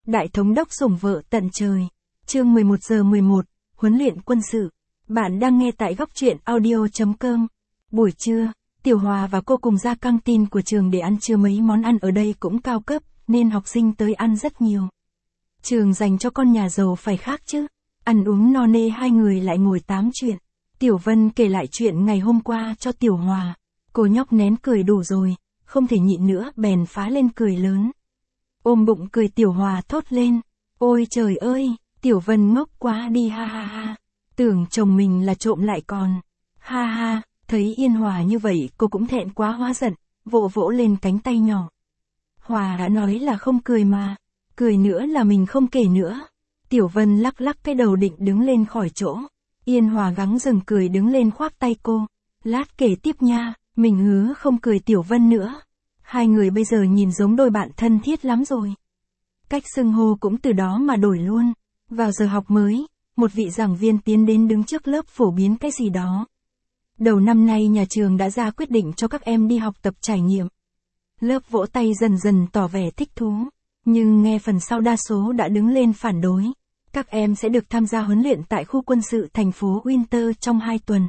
Đại thống đốc sủng vợ tận trời. Chương 11:11, huấn luyện quân sự. Bạn đang nghe tại góc truyện audio.com. Buổi trưa, Tiểu Hòa và cô cùng ra căng tin của trường để ăn trưa, mấy món ăn ở đây cũng cao cấp, nên học sinh tới ăn rất nhiều. Trường dành cho con nhà giàu phải khác chứ. Ăn uống no nê, hai người lại ngồi tám chuyện. Tiểu Vân kể lại chuyện ngày hôm qua cho Tiểu Hòa. Cô nhóc nén cười đủ rồi, không thể nhịn nữa bèn phá lên cười lớn. Ôm bụng cười, Tiểu Hòa thốt lên. Ôi trời ơi, Tiểu Vân ngốc quá đi, ha ha ha. Tưởng chồng mình là trộm lại còn. Ha ha, thấy Yên Hòa như vậy cô cũng thẹn quá hóa giận, vỗ vỗ lên cánh tay nhỏ. Hòa đã nói là không cười mà. Cười nữa là mình không kể nữa. Tiểu Vân lắc lắc cái đầu định đứng lên khỏi chỗ. Yên Hòa gắng dừng cười đứng lên khoác tay cô. Lát kể tiếp nha, mình hứa không cười Tiểu Vân nữa. Hai người bây giờ nhìn giống đôi bạn thân thiết lắm rồi. Cách xưng hô cũng từ đó mà đổi luôn. Vào giờ học mới, một vị giảng viên tiến đến đứng trước lớp phổ biến cái gì đó. Đầu năm nay nhà trường đã ra quyết định cho các em đi học tập trải nghiệm. Lớp vỗ tay dần dần tỏ vẻ thích thú. Nhưng nghe phần sau đa số đã đứng lên phản đối. Các em sẽ được tham gia huấn luyện tại khu quân sự thành phố Winter trong 2 tuần.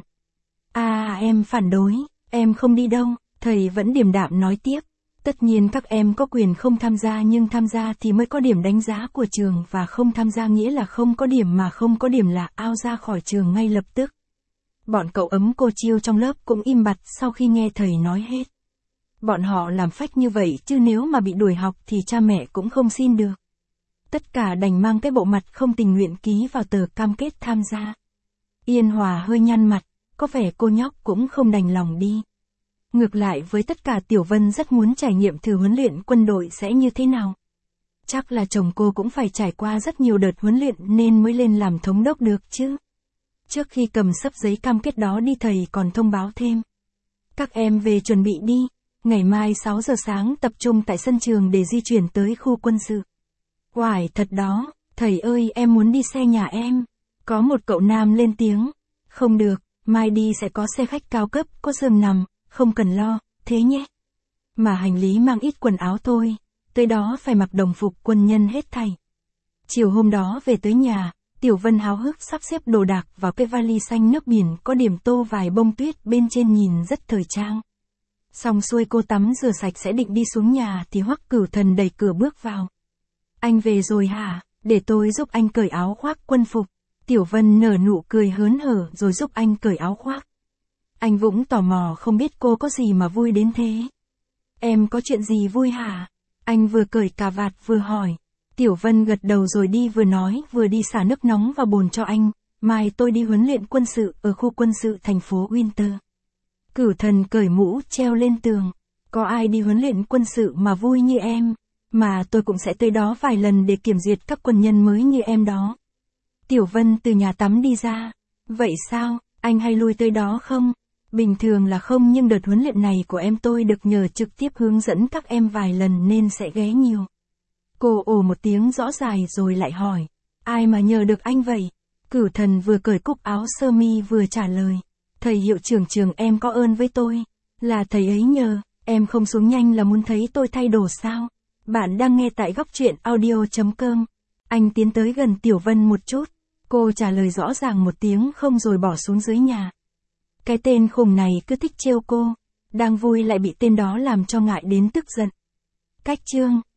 Em phản đối, em không đi đâu, thầy vẫn điềm đạm nói tiếp. Tất nhiên các em có quyền không tham gia, nhưng tham gia thì mới có điểm đánh giá của trường, và không tham gia nghĩa là không có điểm, mà không có điểm là out ra khỏi trường ngay lập tức. Bọn cậu ấm cô chiêu trong lớp cũng im bặt sau khi nghe thầy nói hết. Bọn họ làm phách như vậy chứ nếu mà bị đuổi học thì cha mẹ cũng không xin được. Tất cả đành mang cái bộ mặt không tình nguyện ký vào tờ cam kết tham gia. Yên Hòa hơi nhăn mặt, có vẻ cô nhóc cũng không đành lòng đi. Ngược lại với tất cả, Tiểu Vân rất muốn trải nghiệm thử huấn luyện quân đội sẽ như thế nào. Chắc là chồng cô cũng phải trải qua rất nhiều đợt huấn luyện nên mới lên làm thống đốc được chứ. Trước khi cầm sấp giấy cam kết đó đi, thầy còn thông báo thêm. Các em về chuẩn bị đi, ngày mai 6 giờ sáng tập trung tại sân trường để di chuyển tới khu quân sự. Oải thật đó, thầy ơi em muốn đi xe nhà em. Có một cậu nam lên tiếng. Không được, mai đi sẽ có xe khách cao cấp, có giường nằm, không cần lo, thế nhé. Mà hành lý mang ít quần áo thôi, tới đó phải mặc đồng phục quân nhân hết thảy. Chiều hôm đó về tới nhà, Tiểu Vân háo hức sắp xếp đồ đạc vào cái vali xanh nước biển có điểm tô vài bông tuyết bên trên nhìn rất thời trang. Xong xuôi cô tắm rửa sạch sẽ định đi xuống nhà thì Hoắc Cửu Thần đẩy cửa bước vào. Anh về rồi hả? Để tôi giúp anh cởi áo khoác quân phục. Tiểu Vân nở nụ cười hớn hở rồi giúp anh cởi áo khoác. Anh Vũng tò mò không biết cô có gì mà vui đến thế. Em có chuyện gì vui hả? Anh vừa cởi cà vạt vừa hỏi. Tiểu Vân gật đầu rồi đi vừa nói vừa đi xả nước nóng vào bồn cho anh. Mai tôi đi huấn luyện quân sự ở khu quân sự thành phố Winter. Cửu Thần cởi mũ treo lên tường. Có ai đi huấn luyện quân sự mà vui như em? Mà tôi cũng sẽ tới đó vài lần để kiểm duyệt các quân nhân mới như em đó. Tiểu Vân từ nhà tắm đi ra. Vậy sao, anh hay lui tới đó không? Bình thường là không, nhưng đợt huấn luyện này của em tôi được nhờ trực tiếp hướng dẫn các em vài lần nên sẽ ghé nhiều. Cô ồ một tiếng rõ dài rồi lại hỏi. Ai mà nhờ được anh vậy? Cửu Thần vừa cởi cúc áo sơ mi vừa trả lời. Thầy hiệu trưởng trường em có ơn với tôi. Là thầy ấy nhờ, em không xuống nhanh là muốn thấy tôi thay đồ sao? Bạn đang nghe tại góc truyện audio.com. Anh tiến tới gần Tiểu Vân một chút. Cô trả lời rõ ràng một tiếng không rồi bỏ xuống dưới nhà. Cái tên khùng này cứ thích trêu cô. Đang vui lại bị tên đó làm cho ngại đến tức giận. Cách chương